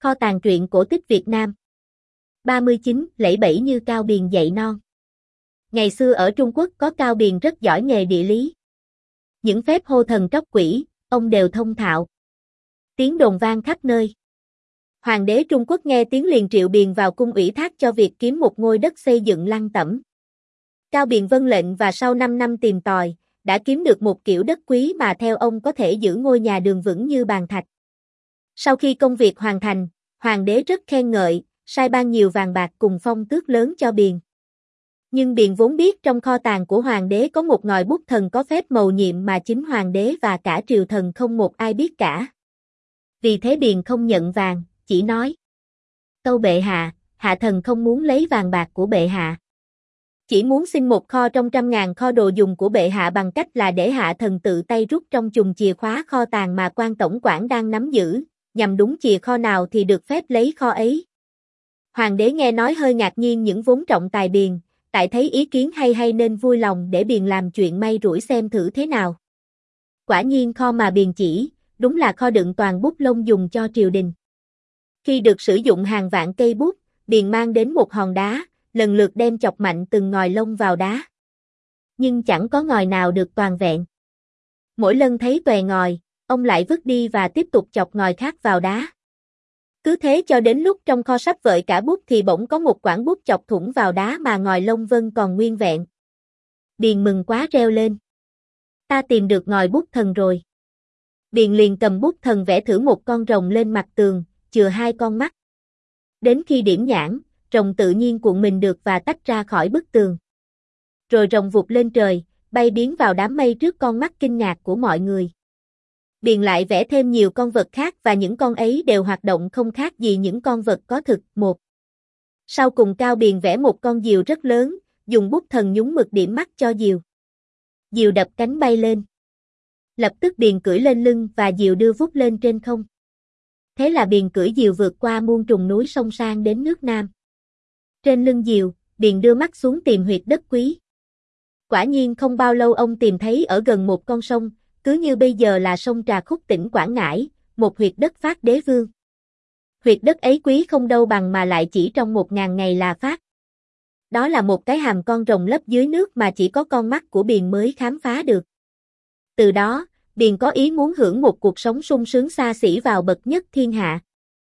Kho tàng truyện cổ tích Việt Nam. 39. Lẫy bẫy như Cao Biền dạy non. Ngày xưa ở Trung Quốc có Cao Biền rất giỏi nghề địa lý. Những phép hô thần tróc quỷ, ông đều thông thạo. Tiếng đồn vang khắp nơi. Hoàng đế Trung Quốc nghe tiếng liền triệu Biền vào cung ủy thác cho việc kiếm một ngôi đất xây dựng lăng tẩm. Cao Biền vâng lệnh và sau 5 năm tìm tòi, đã kiếm được một kiểu đất quý mà theo ông có thể giữ ngôi nhà đường vững như bàn thạch. Sau khi công việc hoàn thành, hoàng đế rất khen ngợi, sai ban nhiều vàng bạc cùng phong tước lớn cho Biền. Nhưng Biền vốn biết trong kho tàng của hoàng đế có một ngòi bút thần có phép mầu nhiệm mà chính hoàng đế và cả triều thần không một ai biết cả. Vì thế Biền không nhận vàng, chỉ nói: "Tâu bệ hạ, hạ thần không muốn lấy vàng bạc của bệ hạ. Chỉ muốn xin một kho trong 100.000 kho đồ dùng của bệ hạ bằng cách là để hạ thần tự tay rút trong chùm chìa khóa kho tàng mà quan tổng quản đang nắm giữ, nhằm đúng chìa kho nào thì được phép lấy kho ấy." Hoàng đế nghe nói hơi ngạc nhiên những vốn trọng tài Biền, tại thấy ý kiến hay nên vui lòng để Biền làm chuyện may rủi xem thử thế nào. Quả nhiên kho mà Biền chỉ, đúng là kho đựng toàn bút lông dùng cho triều đình. Khi được sử dụng hàng vạn cây bút, Biền mang đến một hòn đá, lần lượt đem chọc mạnh từng ngòi lông vào đá. Nhưng chẳng có ngòi nào được toàn vẹn. Mỗi lần thấy tòe ngòi, ông lại vứt đi và tiếp tục chọc ngòi khác vào đá. Cứ thế cho đến lúc trong kho sắp vợi cả bút thì bỗng có một quãng bút chọc thủng vào đá mà ngòi lông vân còn nguyên vẹn. Biền mừng quá reo lên: "Ta tìm được ngòi bút thần rồi." Biền liền cầm bút thần vẽ thử một con rồng lên mặt tường, chừa hai con mắt. Đến khi điểm nhãn, rồng tự nhiên cuộn mình được và tách ra khỏi bức tường. Rồi rồng vụt lên trời, bay biến vào đám mây trước con mắt kinh ngạc của mọi người. Biền lại vẽ thêm nhiều con vật khác và những con ấy đều hoạt động không khác gì những con vật có thực. Sau cùng Cao Biền vẽ một con diều rất lớn, dùng bút thần nhúng mực điểm mắt cho diều. Diều đập cánh bay lên. Lập tức Biền cưỡi lên lưng và diều đưa vút lên trên không. Thế là Biền cưỡi diều vượt qua muôn trùng núi sông sang đến nước Nam. Trên lưng diều, Biền đưa mắt xuống tìm huyệt đất quý. Quả nhiên không bao lâu ông tìm thấy ở gần một con sông, cứ như bây giờ là sông Trà Khúc tỉnh Quảng Ngãi, một huyệt đất phát đế vương. Huyệt đất ấy quý không đâu bằng mà lại chỉ trong 1000 ngày là phát. Đó là một cái hàm con rồng lấp dưới nước mà chỉ có con mắt của Biền mới khám phá được. Từ đó, Biền có ý muốn hưởng một cuộc sống sung sướng xa xỉ vào bậc nhất thiên hạ.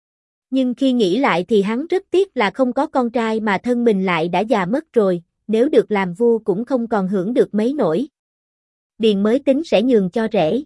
Nhưng khi nghĩ lại thì hắn rất tiếc là không có con trai mà thân mình lại đã già mất rồi, nếu được làm vua cũng không còn hưởng được mấy nổi. Biền mới tính sẽ nhường cho rể.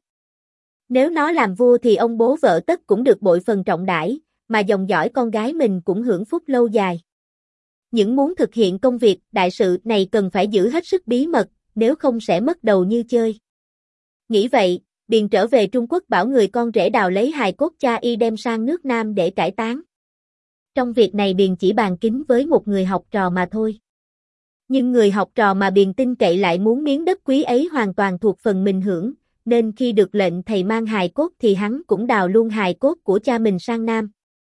Nếu nó làm vua thì ông bố vợ tất cũng được bội phần trọng đãi, mà dòng dõi con gái mình cũng hưởng phúc lâu dài. Những muốn thực hiện công việc đại sự này cần phải giữ hết sức bí mật, nếu không sẽ mất đầu như chơi. Nghĩ vậy, Biền trở về Trung Quốc bảo người con rể đào lấy hài cốt cha y đem sang nước Nam để cải táng. Trong việc này Biền chỉ bàn kín với một người học trò mà thôi. Nhưng người học trò mà Biền tin cậy lại muốn miếng đất quý ấy hoàn toàn thuộc phần mình hưởng, nên khi được lệnh thầy mang hài cốt thì hắn cũng đào luôn hài cốt của cha mình sang Nam.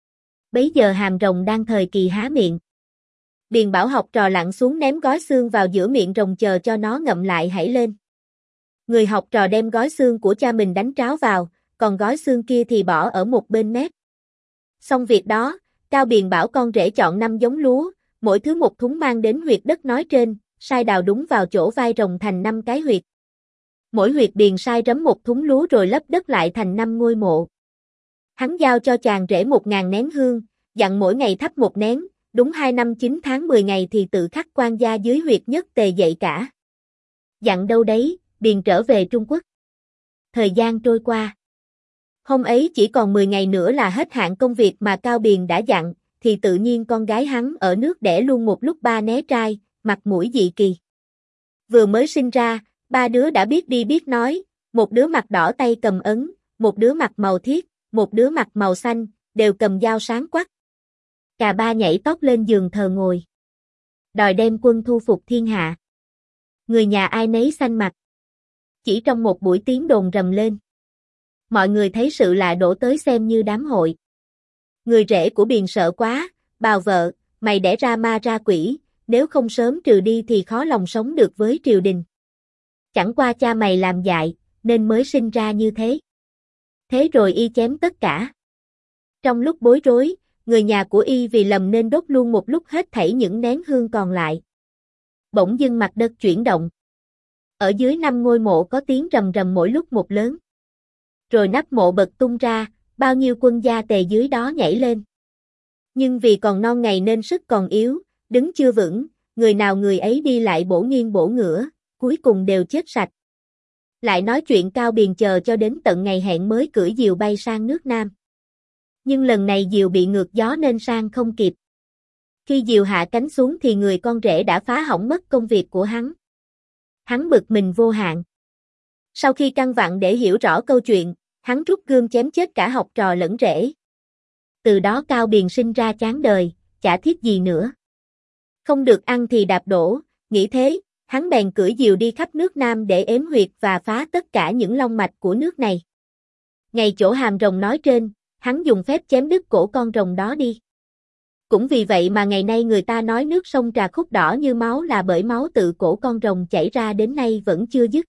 Bấy giờ hàm rồng đang thời kỳ há miệng. Biền bảo học trò lặn xuống ném gói xương vào giữa miệng rồng chờ cho nó ngậm lại hãy lên. Người học trò đem gói xương của cha mình đánh tráo vào, còn gói xương kia thì bỏ ở một bên mép. Xong việc đó, Cao Biền bảo con rể chọn 5 giống lúa, mỗi thứ một thúng mang đến huyệt đất nói trên, sai đào đúng vào chỗ vai rồng thành 5 cái huyệt. Mỗi huyệt Biền sai rấm một thúng lúa rồi lấp đất lại thành 5 ngôi mộ. Hắn giao cho chàng rể 1000 nén hương, dặn mỗi ngày thắp một nén, đúng 2 năm 9 tháng 10 ngày thì tự khắc quan gia dưới huyệt nhất tề dậy cả. Dặn đâu đấy, Biền trở về Trung Quốc. Thời gian trôi qua. Hôm ấy chỉ còn 10 ngày nữa là hết hạn công việc mà Cao Biền đã dặn, thì tự nhiên con gái hắn ở nước đẻ luôn một lúc 3 né trai, mặt mũi dị kỳ. Vừa mới sinh ra, 3 đứa đã biết đi biết nói, một đứa mặt đỏ tay cầm ấn, một đứa mặt màu thiết, một đứa mặt màu xanh, đều cầm dao sáng quắc. Cả ba nhảy tót lên giường thờ ngồi. Đòi đem quân thu phục thiên hạ. Người nhà ai nấy xanh mặt. Chỉ trong một buổi tiếng đồn rầm lên. Mọi người thấy sự lạ đổ tới xem như đám hội. Người rể của Biền sợ quá, bào vợ, mày đẻ ra ma ra quỷ, nếu không sớm trừ đi thì khó lòng sống được với triều đình. Chẳng qua cha mày làm dại, nên mới sinh ra như thế. Thế rồi y chém tất cả. Trong lúc bối rối, người nhà của y vì lầm nên đốt luôn một lúc hết thảy những nén hương còn lại. Bỗng dưng mặt đất chuyển động. Ở dưới 5 ngôi mộ có tiếng rầm rầm mỗi lúc một lớn. Rồi nắp mộ bật tung ra, bao nhiêu quân gia tề dưới đó nhảy lên. Nhưng vì còn non ngày nên sức còn yếu, đứng chưa vững, người nào người ấy đi lại bổ nghiêng bổ ngửa, cuối cùng đều chết sạch. Lại nói chuyện Cao Biền chờ cho đến tận ngày hẹn mới cưỡi diều bay sang nước Nam. Nhưng lần này diều bị ngược gió nên sang không kịp. Khi diều hạ cánh xuống thì người con rể đã phá hỏng mất công việc của hắn. Hắn bực mình vô hạn. Sau khi căn vặn để hiểu rõ câu chuyện, hắn rút gươm chém chết cả học trò lẫn rể. Từ đó Cao Biền sinh ra chán đời, chả thiết gì nữa. Không được ăn thì đạp đổ, nghĩ thế, hắn bèn cưỡi diều đi khắp nước Nam để ếm huyệt và phá tất cả những long mạch của nước này. Ngày chỗ hàm rồng nói trên, hắn dùng phép chém đứt cổ con rồng đó đi. Cũng vì vậy mà ngày nay người ta nói nước sông Trà Khúc đỏ như máu là bởi máu tự cổ con rồng chảy ra đến nay vẫn chưa dứt.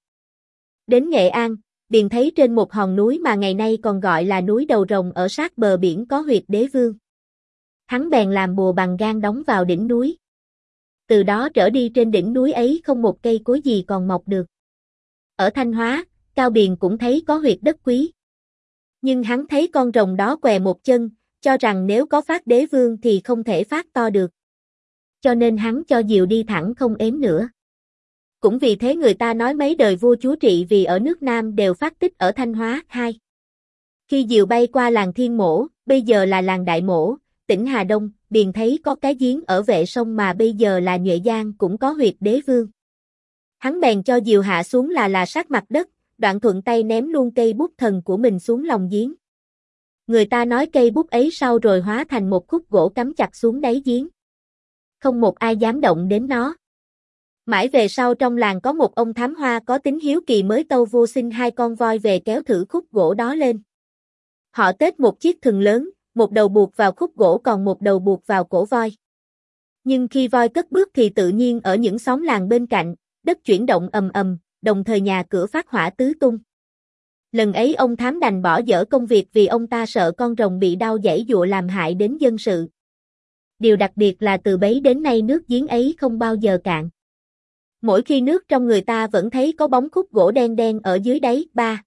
Đến Nghệ An, Biền thấy trên một hòn núi mà ngày nay còn gọi là núi Đầu Rồng ở sát bờ biển có huyệt đế vương. Hắn bèn làm bùa bằng gan đóng vào đỉnh núi. Từ đó trở đi trên đỉnh núi ấy không một cây cối gì còn mọc được. Ở Thanh Hóa, Cao Biền cũng thấy có huyệt đất quý. Nhưng hắn thấy con rồng đó què một chân, cho rằng nếu có phát đế vương thì không thể phát to được. Cho nên hắn cho diều đi thẳng không ếm nữa. Cũng vì thế người ta nói mấy đời vua chúa trị vì ở nước Nam đều phát tích ở Thanh Hóa. 2. Khi diều bay qua làng Thiên Mỗ, bây giờ là làng Đại Mỗ, tỉnh Hà Đông, Biền thấy có cái giếng ở vệ sông mà bây giờ là Nhuệ Giang cũng có huyệt đế vương. Hắn bèn cho diều hạ xuống là sát mặt đất, đoạn thuận tay ném luôn cây bút thần của mình xuống lòng giếng. Người ta nói cây bút ấy sau rồi hóa thành một khúc gỗ cắm chặt xuống đáy giếng. Không một ai dám động đến nó. Mãi về sau trong làng có một ông thám hoa có tính hiếu kỳ mới tâu vô sinh 2 con voi về kéo thử khúc gỗ đó lên. Họ tết một chiếc thừng lớn, một đầu buộc vào khúc gỗ còn một đầu buộc vào cổ voi. Nhưng khi voi cất bước thì tự nhiên ở những xóm làng bên cạnh, đất chuyển động ầm ầm, đồng thời nhà cửa phát hỏa tứ tung. Lần ấy ông thám đành bỏ dở công việc vì ông ta sợ con rồng bị đau giãy giụa làm hại đến dân sự. Điều đặc biệt là từ bấy đến nay nước giếng ấy không bao giờ cạn. Mỗi khi nước trong người ta vẫn thấy có bóng khúc gỗ đen đen ở dưới đáy. 3.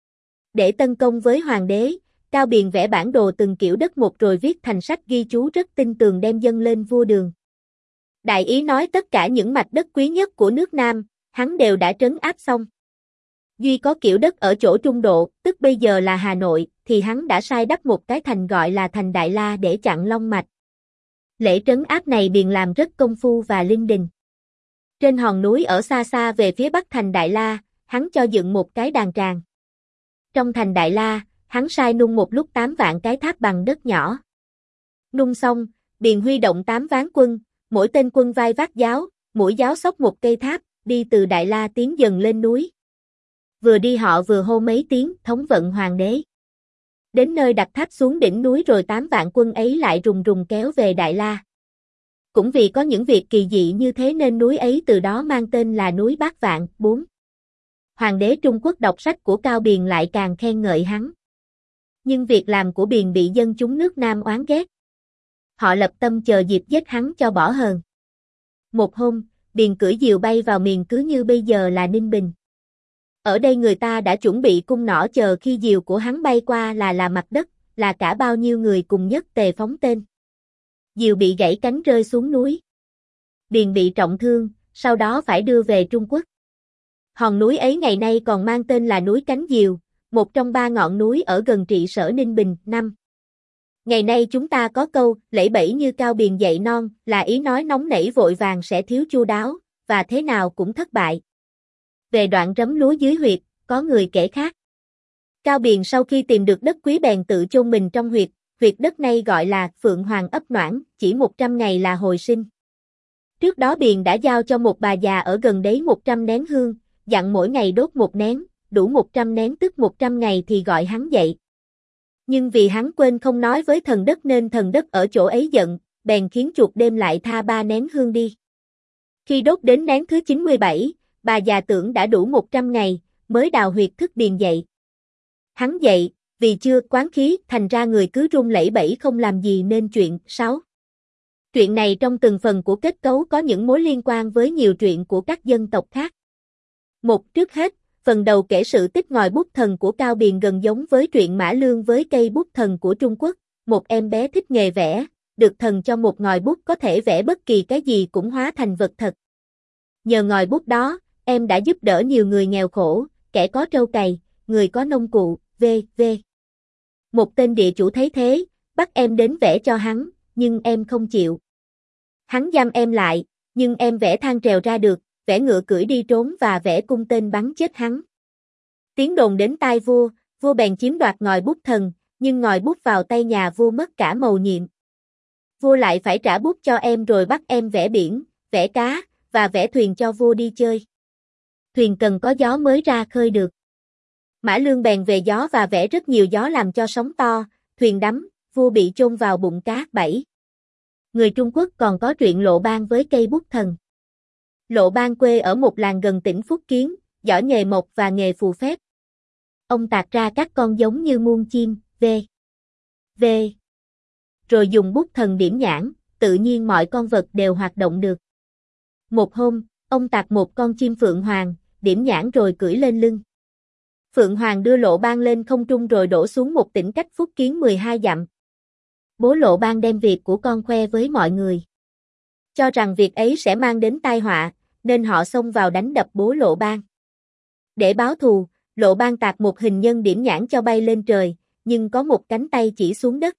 Để tấn công với hoàng đế, Cao Biền vẽ bản đồ từng kiểu đất một rồi viết thành sách ghi chú rất tinh tường đem dâng lên vua Đường. Đại ý nói tất cả những mạch đất quý nhất của nước Nam, hắn đều đã trấn áp xong. Duy có kiểu đất ở chỗ trung độ, tức bây giờ là Hà Nội, thì hắn đã sai đắp một cái thành gọi là thành Đại La để chặn long mạch. Lễ trấn áp này Biền làm rất công phu và linh đình. Trên hòn núi ở xa xa về phía bắc thành Đại La, hắn cho dựng một cái đàn tràng. Trong thành Đại La, hắn sai nung một lúc 8 vạn cái tháp bằng đất nhỏ. Nung xong, Biền huy động 8 ván quân, mỗi tên quân vai vác giáo, mỗi giáo xốc một cây tháp, đi từ Đại La tiến dần lên núi. Vừa đi họ vừa hô mấy tiếng thống vận hoàng đế. Đến nơi đặt tháp xuống đỉnh núi rồi 8 vạn quân ấy lại rùng rùng kéo về Đại La. Cũng vì có những việc kỳ dị như thế nên núi ấy từ đó mang tên là núi Bát Vạn. 4. Hoàng đế Trung Quốc đọc sách của Cao Biền lại càng khen ngợi hắn. Nhưng việc làm của Biền bị dân chúng nước Nam oán ghét. Họ lập tâm chờ dịp giết hắn cho bỏ hờn. Một hôm, Biền cưỡi diều bay vào miền cứ như bây giờ là Ninh Bình. Ở đây người ta đã chuẩn bị cung nỏ chờ khi diều của hắn bay qua là mặt đất, là cả bao nhiêu người cùng nhất tề phóng tên. Diều bị gãy cánh rơi xuống núi. Biền bị trọng thương, sau đó phải đưa về Trung Quốc. Hòn núi ấy ngày nay còn mang tên là núi Cánh Diều, một trong 3 ngọn núi ở gần trị sở Ninh Bình. 5. Ngày nay chúng ta có câu, lẫy bẫy như Cao Biền dậy non, là ý nói nóng nảy vội vàng sẽ thiếu chu đáo, và thế nào cũng thất bại. Về đoạn rấm lúa dưới huyệt, có người kể khác. Cao Biền sau khi tìm được đất quý bèn tự chôn mình trong huyệt đất này gọi là Phượng Hoàng ấp Noãn, chỉ 100 ngày là hồi sinh. Trước đó Biền đã giao cho một bà già ở gần đấy 100 nén hương, dặn mỗi ngày đốt một nén, đủ 100 nén tức 100 ngày thì gọi hắn dậy. Nhưng vì hắn quên không nói với thần đất nên thần đất ở chỗ ấy giận, bèn khiến chuột đêm lại tha 3 nén hương đi. Khi đốt đến nén thứ 97, bà già tưởng đã đủ 100 ngày, mới đào huyệt thức Biền dậy. Hắn dậy, Vì chưa quán khí, thành ra người cứ run lẩy bẩy không làm gì nên chuyện. 6. Truyện này trong từng phần của kết cấu có những mối liên quan với nhiều truyện của các dân tộc khác. Trước hết, phần đầu kể sự tích ngòi bút thần của Cao Biền gần giống với truyện Mã Lương với cây bút thần của Trung Quốc. Một em bé thích nghề vẽ, được thần cho một ngòi bút có thể vẽ bất kỳ cái gì cũng hóa thành vật thật. Nhờ ngòi bút đó, em đã giúp đỡ nhiều người nghèo khổ, kẻ có trâu cày, người có nông cụ, v.v. Một tên địa chủ thấy thế, bắt em đến vẽ cho hắn, nhưng em không chịu. Hắn giam em lại, nhưng em vẽ thang trèo ra được, vẽ ngựa cưỡi đi trốn và vẽ cung tên bắn chết hắn. Tiếng đồn đến tai vua, vua bèn chiếm đoạt ngòi bút thần, nhưng ngòi bút vào tay nhà vua mất cả mầu nhiệm. Vua lại phải trả bút cho em rồi bắt em vẽ biển, vẽ cá, và vẽ thuyền cho vua đi chơi. Thuyền cần có gió mới ra khơi được. Mã Lương bèn về gió và vẽ rất nhiều gió làm cho sóng to, thuyền đắm, vua bị chôn vào bụng cá. 7. Người Trung Quốc còn có truyện Lộ Ban với cây bút thần. Lộ Ban quê ở một làng gần tỉnh Phúc Kiến, giỏi nghề mộc và nghề phù phép. Ông tạc ra các con giống như muôn chim, v. Rồi dùng bút thần điểm nhãn, tự nhiên mọi con vật đều hoạt động được. Một hôm, ông tạc một con chim phượng hoàng, điểm nhãn rồi cưỡi lên lưng. Phượng hoàng đưa Lộ Ban lên không trung rồi đổ xuống một tỉnh cách Phúc Kiến 12 dặm. Bố Lộ Ban đem việc của con khoe với mọi người. Cho rằng việc ấy sẽ mang đến tai họa, nên họ xông vào đánh đập bố Lộ Ban. Để báo thù, Lộ Ban tạc một hình nhân điểm nhãn cho bay lên trời, nhưng có một cánh tay chỉ xuống đất.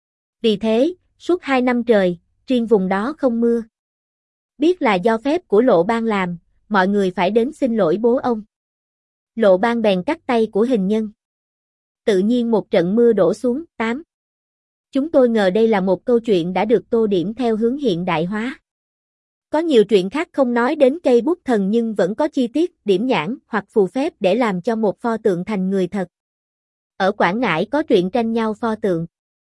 Vì thế, suốt 2 năm trời, riêng vùng đó không mưa. Biết là do phép của Lộ Ban làm, mọi người phải đến xin lỗi bố ông. Lộ Ban bèn cắt tay của hình nhân. Tự nhiên một trận mưa đổ xuống. 8. Chúng tôi ngờ đây là một câu chuyện đã được tô điểm theo hướng hiện đại hóa. Có nhiều truyện khác không nói đến cây bút thần nhưng vẫn có chi tiết, điểm nhãn hoặc phù phép để làm cho một pho tượng thành người thật. Ở Quảng Ngãi có truyện tranh nhau pho tượng.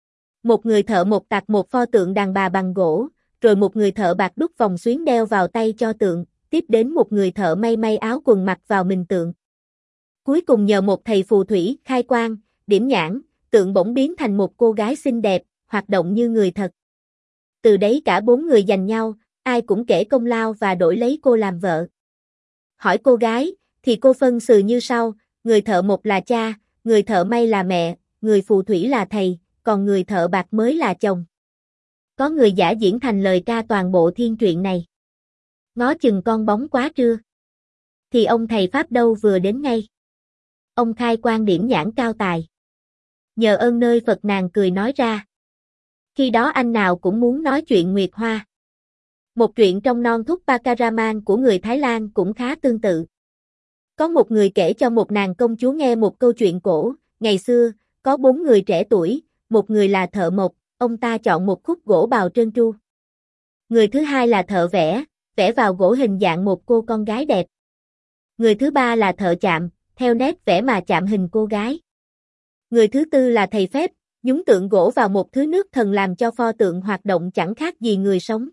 Một người thợ mộc tạc một pho tượng đàn bà bằng gỗ, rồi một người thợ bạc đúc vòng xuyến đeo vào tay cho tượng, tiếp đến một người thợ may áo quần mặc vào mình tượng. Cuối cùng nhờ một thầy phù thủy khai quang, điểm nhãn, tượng bỗng biến thành một cô gái xinh đẹp, hoạt động như người thật. Từ đấy cả 4 người giành nhau, ai cũng kể công lao và đổi lấy cô làm vợ. Hỏi cô gái, thì cô phân xử như sau, người thợ mộc là cha, người thợ may là mẹ, người phù thủy là thầy, còn người thợ bạc mới là chồng. Có người giả diễn thành lời ca toàn bộ thiên truyện này. Ngó chừng con bóng quá trưa. Thì ông thầy Pháp đâu vừa đến ngay. Ông khai quang điểm nhãn cao tài. Nhờ ơn nơi Phật nàng cười nói ra. Khi đó anh nào cũng muốn nói chuyện Nguyệt Hoa. Một truyện trong non thúc Pakaraman của người Thái Lan cũng khá tương tự. Có một người kể cho một nàng công chúa nghe một câu chuyện cổ, ngày xưa, có 4 người trẻ tuổi, một người là thợ mộc, ông ta chọn một khúc gỗ bào trơn tru. Người thứ hai là thợ vẽ, vẽ vào gỗ hình dạng một cô con gái đẹp. Người thứ ba là thợ chạm, theo nét vẽ mà chạm hình cô gái. Người thứ tư là thầy phép, nhúng tượng gỗ vào một thứ nước thần làm cho pho tượng hoạt động chẳng khác gì người sống.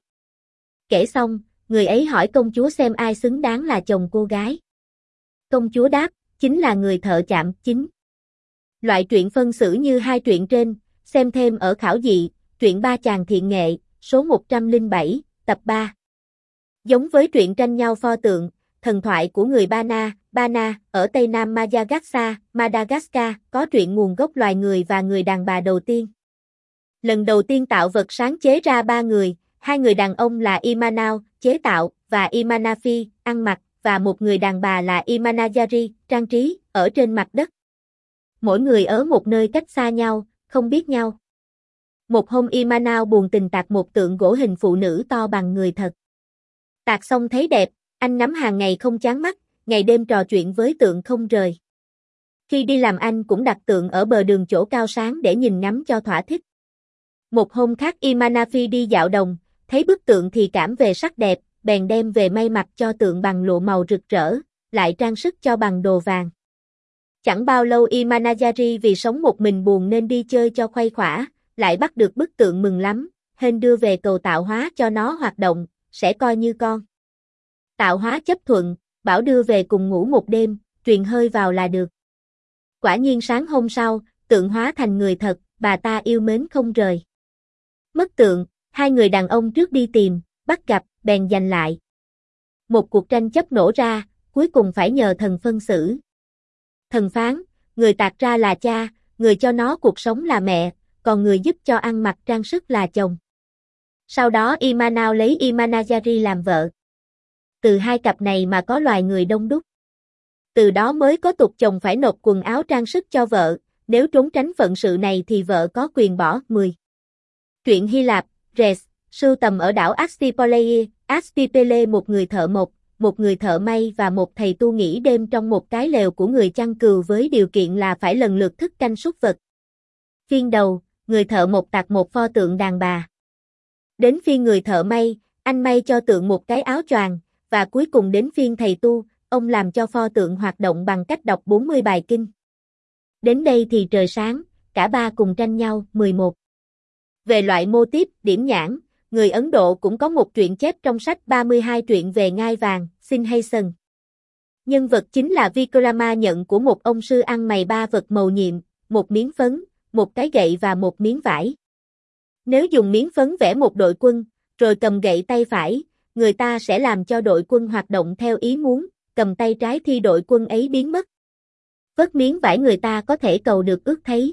Kể xong, người ấy hỏi công chúa xem ai xứng đáng là chồng cô gái. Công chúa đáp, chính là người thợ chạm. 9. Loại truyện phân xử như hai truyện trên, xem thêm ở khảo dị, truyện Ba Chàng Thiện Nghệ, số 107, tập 3. Giống với truyện tranh nhau pho tượng, thần thoại của người Bana, ở Tây Nam Madagascar, có truyện nguồn gốc loài người và người đàn bà đầu tiên. Lần đầu tiên tạo vật sáng chế ra 3 người, 2 người đàn ông là Imanao, chế tạo, và Imanafi, ăn mặc, và một người đàn bà là Imanajari, trang trí, ở trên mặt đất. Mỗi người ở một nơi cách xa nhau, không biết nhau. Một hôm Imanao buồn tình tạc một tượng gỗ hình phụ nữ to bằng người thật. Tạc xong thấy đẹp, anh ngắm hàng ngày không chán mắt, ngày đêm trò chuyện với tượng không rời. Khi đi làm anh cũng đặt tượng ở bờ đường chỗ cao sáng để nhìn ngắm cho thỏa thích. Một hôm khác Imanafi đi dạo đồng, thấy bức tượng thì cảm về sắc đẹp, bèn đem về may mặc cho tượng bằng lụa màu rực rỡ, lại trang sức cho bằng đồ vàng. Chẳng bao lâu Imanajari vì sống một mình buồn nên đi chơi cho khuây khỏa, lại bắt được bức tượng mừng lắm, hên đưa về cầu tạo hóa cho nó hoạt động, sẽ coi như con. Tạo hóa chấp thuận, bảo đưa về cùng ngủ một đêm, truyền hơi vào là được. Quả nhiên sáng hôm sau, tượng hóa thành người thật, bà ta yêu mến không rời. Mất tượng, hai người đàn ông trước đi tìm, bắt gặp, bèn giành lại. Một cuộc tranh chấp nổ ra, cuối cùng phải nhờ thần phân xử. Thần phán, người tạc ra là cha, người cho nó cuộc sống là mẹ, còn người giúp cho ăn mặc trang sức là chồng. Sau đó Imanao lấy Imanajari làm vợ. Từ hai cặp này mà có loài người đông đúc. Từ đó mới có tục chồng phải nộp quần áo trang sức cho vợ, nếu trốn tránh phận sự này thì vợ có quyền bỏ. 10. Truyện Hy Lạp, Res, sưu tầm ở đảo Aspipolei, Aspipele một người thợ mộc, một người thợ may và một thầy tu nghỉ đêm trong một cái lều của người chăn cừu với điều kiện là phải lần lượt thức canh súc vật. Phiên đầu, người thợ mộc tạc một pho tượng đàn bà. Đến phiên người thợ may, anh may cho tượng một cái áo choàng, và cuối cùng đến phiên thầy tu, ông làm cho pho tượng hoạt động bằng cách đọc 40 bài kinh. Đến đây thì trời sáng, cả ba cùng tranh nhau. 11. Về loại mô típ, điểm nhãn, người Ấn Độ cũng có một truyện chép trong sách 32 truyện về ngai vàng, Sinhasan. Nhân vật chính là Vikrama nhận của một ông sư ăn mày ba vật màu nhiệm, một miếng phấn, một cái gậy và một miếng vải. Nếu dùng miếng phấn vẽ một đội quân, rồi cầm gậy tay phải, người ta sẽ làm cho đội quân hoạt động theo ý muốn, cầm tay trái thì đội quân ấy biến mất. Vớt miếng vải người ta có thể cầu được ước thấy.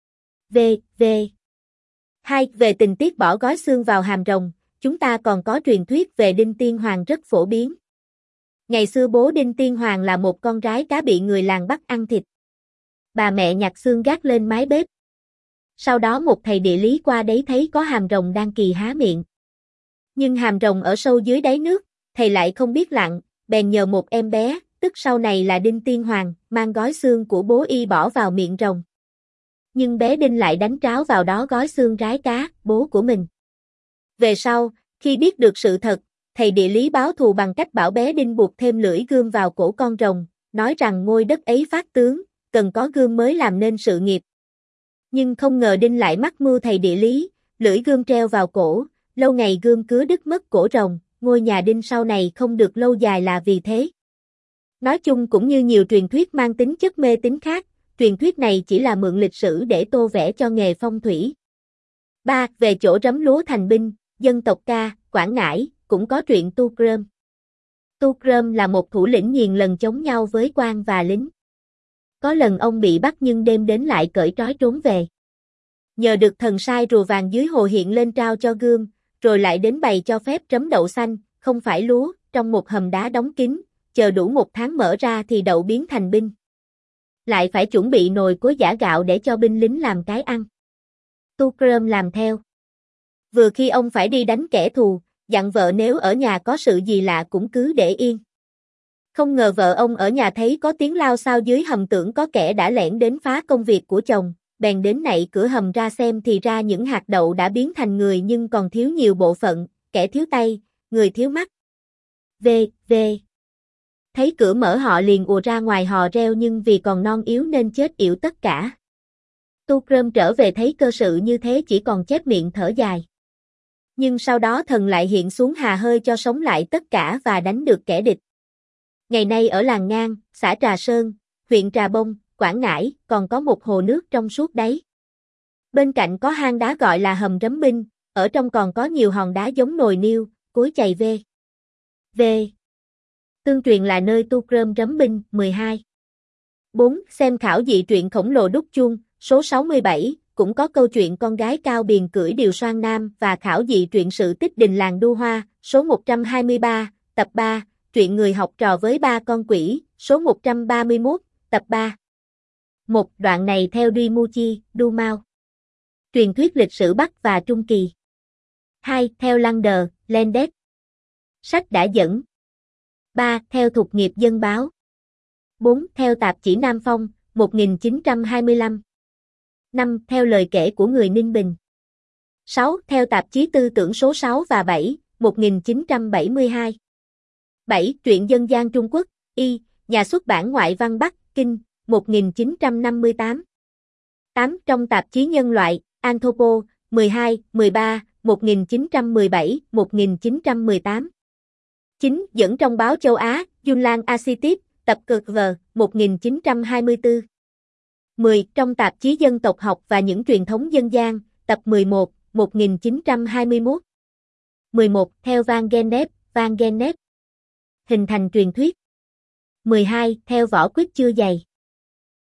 V. 2. Về tình tiết bỏ gói xương vào hàm rồng, chúng ta còn có truyền thuyết về Đinh Tiên Hoàng rất phổ biến. Ngày xưa bố Đinh Tiên Hoàng là một con rái cá bị người làng bắt ăn thịt. Bà mẹ nhặt xương gác lên mái bếp. Sau đó một thầy địa lý qua đấy thấy có hàm rồng đang kỳ há miệng. Nhưng hàm rồng ở sâu dưới đáy nước, thầy lại không biết lặn, bèn nhờ một em bé, tức sau này là Đinh Tiên Hoàng, mang gói xương của bố y bỏ vào miệng rồng. Nhưng bé Đinh lại đánh tráo vào đó gói xương rái cá, bố của mình. Về sau, khi biết được sự thật, thầy địa lý báo thù bằng cách bảo bé Đinh buộc thêm lưỡi gươm vào cổ con rồng, nói rằng ngôi đất ấy phát tướng, cần có gươm mới làm nên sự nghiệp. Nhưng không ngờ Đinh lại mắc mưu thầy địa lý, lưỡi gươm treo vào cổ, lâu ngày gươm cứa đứt mất cổ rồng, ngôi nhà Đinh sau này không được lâu dài là vì thế. Nói chung cũng như nhiều truyền thuyết mang tính chất mê tín khác, truyền thuyết này chỉ là mượn lịch sử để tô vẽ cho nghề phong thủy. 3. Về chỗ rấm lúa thành binh, dân tộc Ca, Quảng Ngãi, cũng có truyện Tu Krơm. Tu Krơm là một thủ lĩnh nhiều lần chống nhau với quan và lính. Có lần ông bị bắt nhưng đêm đến lại cởi trói trốn về. Nhờ được thần sai rùa vàng dưới hồ hiện lên trao cho gươm, rồi lại đến bày cho phép trấm đậu xanh, không phải lúa, trong một hầm đá đóng kín, chờ đủ 1 tháng mở ra thì đậu biến thành binh. Lại phải chuẩn bị nồi cối giã gạo để cho binh lính làm cái ăn. Tu Krơm làm theo. Vừa khi ông phải đi đánh kẻ thù, dặn vợ nếu ở nhà có sự gì lạ cũng cứ để yên. Không ngờ vợ ông ở nhà thấy có tiếng lao xao dưới hầm, tưởng có kẻ đã lẻn đến phá công việc của chồng, bèn đến nạy cửa hầm ra xem thì ra những hạt đậu đã biến thành người nhưng còn thiếu nhiều bộ phận, kẻ thiếu tay, người thiếu mắt. V. Thấy cửa mở họ liền ùa ra ngoài hò reo nhưng vì còn non yếu nên chết yểu tất cả. Tu Krơm trở về thấy cơ sự như thế chỉ còn chép miệng thở dài. Nhưng sau đó thần lại hiện xuống hà hơi cho sống lại tất cả và đánh được kẻ địch. Ngày nay ở làng Ngang, xã Trà Sơn, huyện Trà Bông, Quảng Ngãi, còn có một hồ nước trong suốt đáy. Bên cạnh có hang đá gọi là hầm rấm binh, ở trong còn có nhiều hòn đá giống nồi niêu, cối chày V. Tương truyền là nơi Tu Krơm rấm binh. 12. 4. Xem khảo dị truyện khổng lồ đúc chuông, số 67, cũng có câu chuyện con gái Cao Biền cưỡi điều xoan nam và khảo dị truyện sự tích đình làng Đu Hoa, số 123, tập 3, truyện người học trò với 3 con quỷ, số 131, tập 3. Một đoạn này theo Duimuchi, Du Mao. Truyền thuyết lịch sử Bắc và Trung Kỳ. 2. Theo Lander, Landet. Sách đã dẫn. 3. Theo Thục nghiệp dân báo. 4. Theo tạp chỉ Nam Phong, 1925. 5. Theo lời kể của người Ninh Bình. 6. Theo tạp chí Tư tưởng số 6 và 7, 1972. 7. Truyện dân gian Trung Quốc, Y, nhà xuất bản Ngoại văn Bắc, Kinh, 1958. 8. Trong tạp chí Nhân loại, Anthropo, 12, 13, 1917, 1918. 9. Dẫn trong báo Châu Á, Yunnan Asiatic, tập cực V, 1924. 10. Trong tạp chí Dân tộc học và những truyền thống dân gian, tập 11, 1921. 11. Theo Van Gennep. Hình thành truyền thuyết. 12. Theo vỏ quýt chưa dày.